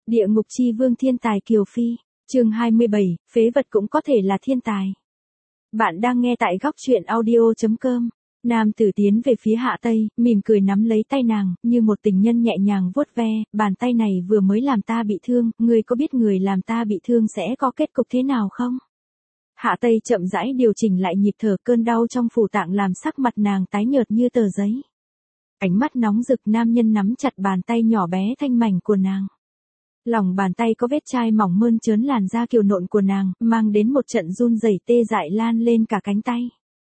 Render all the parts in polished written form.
Địa ngục chi vương thiên tài Kiều Phi, chương 27, phế vật cũng có thể là thiên tài. Bạn đang nghe tại góc truyện audio.com. Nam tử tiến về phía Hạ Tây, mỉm cười nắm lấy tay nàng, như một tình nhân nhẹ nhàng vuốt ve, bàn tay này vừa mới làm ta bị thương, ngươi có biết người làm ta bị thương sẽ có kết cục thế nào không? Hạ Tây chậm rãi điều chỉnh lại nhịp thở, cơn đau trong phủ tạng làm sắc mặt nàng tái nhợt như tờ giấy. Ánh mắt nóng rực, nam nhân nắm chặt bàn tay nhỏ bé thanh mảnh của nàng. Lòng bàn tay có vết chai mỏng mơn trớn làn da kiều nộn của nàng, mang đến một trận run rẩy tê dại lan lên cả cánh tay.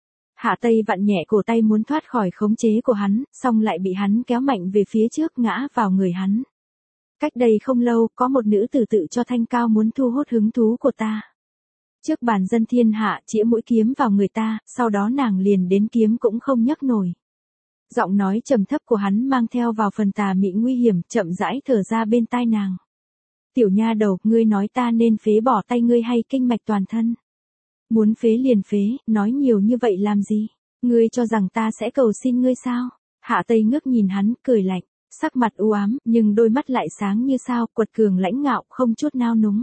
Hạ Tây vặn nhẹ cổ tay muốn thoát khỏi khống chế của hắn, xong lại bị hắn kéo mạnh về phía trước, ngã vào người hắn. Cách đây không lâu, có một nữ tử tự cho thanh cao muốn thu hút hứng thú của ta. Trước bàn dân thiên hạ, chĩa mũi kiếm vào người ta, sau đó nàng liền đến kiếm cũng không nhấc nổi. Giọng nói trầm thấp của hắn mang theo vào phần tà mị nguy hiểm, chậm rãi thở ra bên tai nàng. Tiểu nha đầu, ngươi nói ta nên phế bỏ tay ngươi hay kinh mạch toàn thân? Muốn phế liền phế, nói nhiều như vậy làm gì? Ngươi cho rằng ta sẽ cầu xin ngươi sao? Hạ Tây ngước nhìn hắn, cười lạnh, sắc mặt u ám, nhưng đôi mắt lại sáng như sao, quật cường lãnh ngạo, không chút nao núng.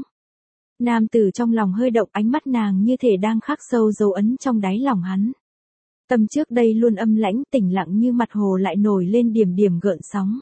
Nam tử trong lòng hơi động, ánh mắt nàng như thể đang khắc sâu dấu ấn trong đáy lòng hắn. Tâm trước đây luôn âm lãnh, tĩnh lặng như mặt hồ lại nổi lên điểm điểm gợn sóng.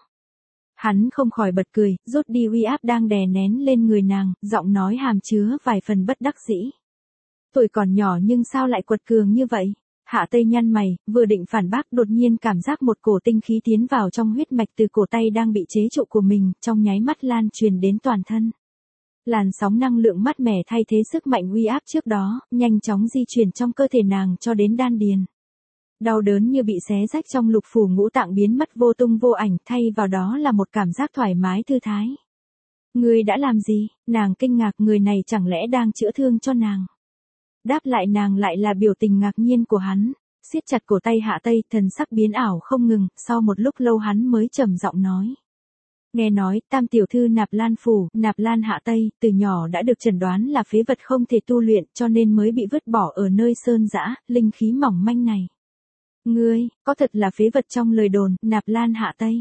Hắn không khỏi bật cười, rút đi uy áp đang đè nén lên người nàng, giọng nói hàm chứa vài phần bất đắc dĩ. Tuổi còn nhỏ nhưng sao lại quật cường như vậy? Hạ Tây nhăn mày, vừa định phản bác, đột nhiên cảm giác một cổ tinh khí tiến vào trong huyết mạch từ cổ tay đang bị chế trụ của mình, trong nháy mắt lan truyền đến toàn thân. Làn sóng năng lượng mát mẻ thay thế sức mạnh uy áp trước đó, nhanh chóng di chuyển trong cơ thể nàng cho đến đan điền. Đau đớn như bị xé rách trong lục phủ ngũ tạng biến mất vô tung vô ảnh, thay vào đó là một cảm giác thoải mái thư thái. Ngươi đã làm gì? Nàng kinh ngạc, người này chẳng lẽ đang chữa thương cho nàng? Đáp lại nàng lại là biểu tình ngạc nhiên của hắn, siết chặt cổ tay Hạ Tây, thần sắc biến ảo không ngừng, sau một lúc lâu hắn mới trầm giọng nói. Nghe nói, tam tiểu thư Nạp Lan Phủ, Nạp Lan Hạ Tây, từ nhỏ đã được chẩn đoán là phế vật không thể tu luyện, cho nên mới bị vứt bỏ ở nơi sơn dã, linh khí mỏng manh này. Ngươi, có thật là phế vật trong lời đồn, Nạp Lan Hạ Tây?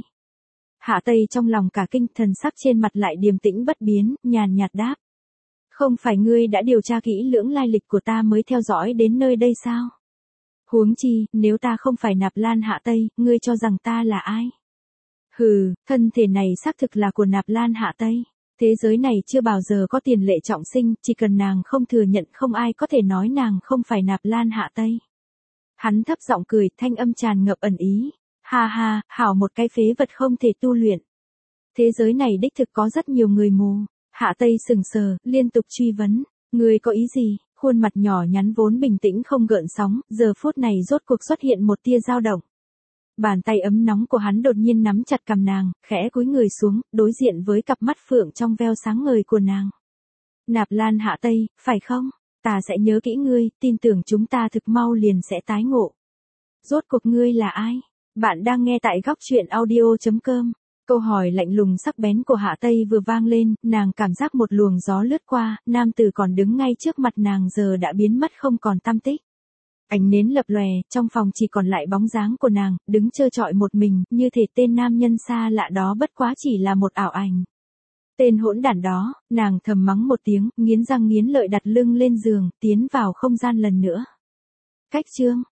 Hạ Tây trong lòng cả kinh, thần sắc trên mặt lại điềm tĩnh bất biến, nhàn nhạt đáp. Không phải ngươi đã điều tra kỹ lưỡng lai lịch của ta mới theo dõi đến nơi đây sao? Huống chi, nếu ta không phải Nạp Lan Hạ Tây, ngươi cho rằng ta là ai? Hừ, thân thể này xác thực là của Nạp Lan Hạ Tây. Thế giới này chưa bao giờ có tiền lệ trọng sinh, chỉ cần nàng không thừa nhận không ai có thể nói nàng không phải Nạp Lan Hạ Tây. Hắn thấp giọng cười, thanh âm tràn ngập ẩn ý. Ha ha, hảo một cái phế vật không thể tu luyện. Thế giới này đích thực có rất nhiều người mù. Hạ Tây sừng sờ, liên tục truy vấn. Ngươi có ý gì? Khuôn mặt nhỏ nhắn vốn bình tĩnh không gợn sóng, giờ phút này rốt cuộc xuất hiện một tia dao động. Bàn tay ấm nóng của hắn đột nhiên nắm chặt cằm nàng, khẽ cúi người xuống, đối diện với cặp mắt phượng trong veo sáng ngời của nàng. Nạp Lan Hạ Tây, phải không? Ta sẽ nhớ kỹ ngươi, tin tưởng chúng ta thực mau liền sẽ tái ngộ. Rốt cuộc ngươi là ai? Bạn đang nghe tại góc truyện audio.com. Câu hỏi lạnh lùng sắc bén của Hạ Tây vừa vang lên, nàng cảm giác một luồng gió lướt qua, nam tử còn đứng ngay trước mặt nàng giờ đã biến mất không còn tăm tích. Ánh nến lập lòe, trong phòng chỉ còn lại bóng dáng của nàng, đứng trơ trọi một mình, như thể tên nam nhân xa lạ đó bất quá chỉ là một ảo ảnh. Tên hỗn đản đó, nàng thầm mắng một tiếng, nghiến răng nghiến lợi đặt lưng lên giường, tiến vào không gian lần nữa. Cách chương,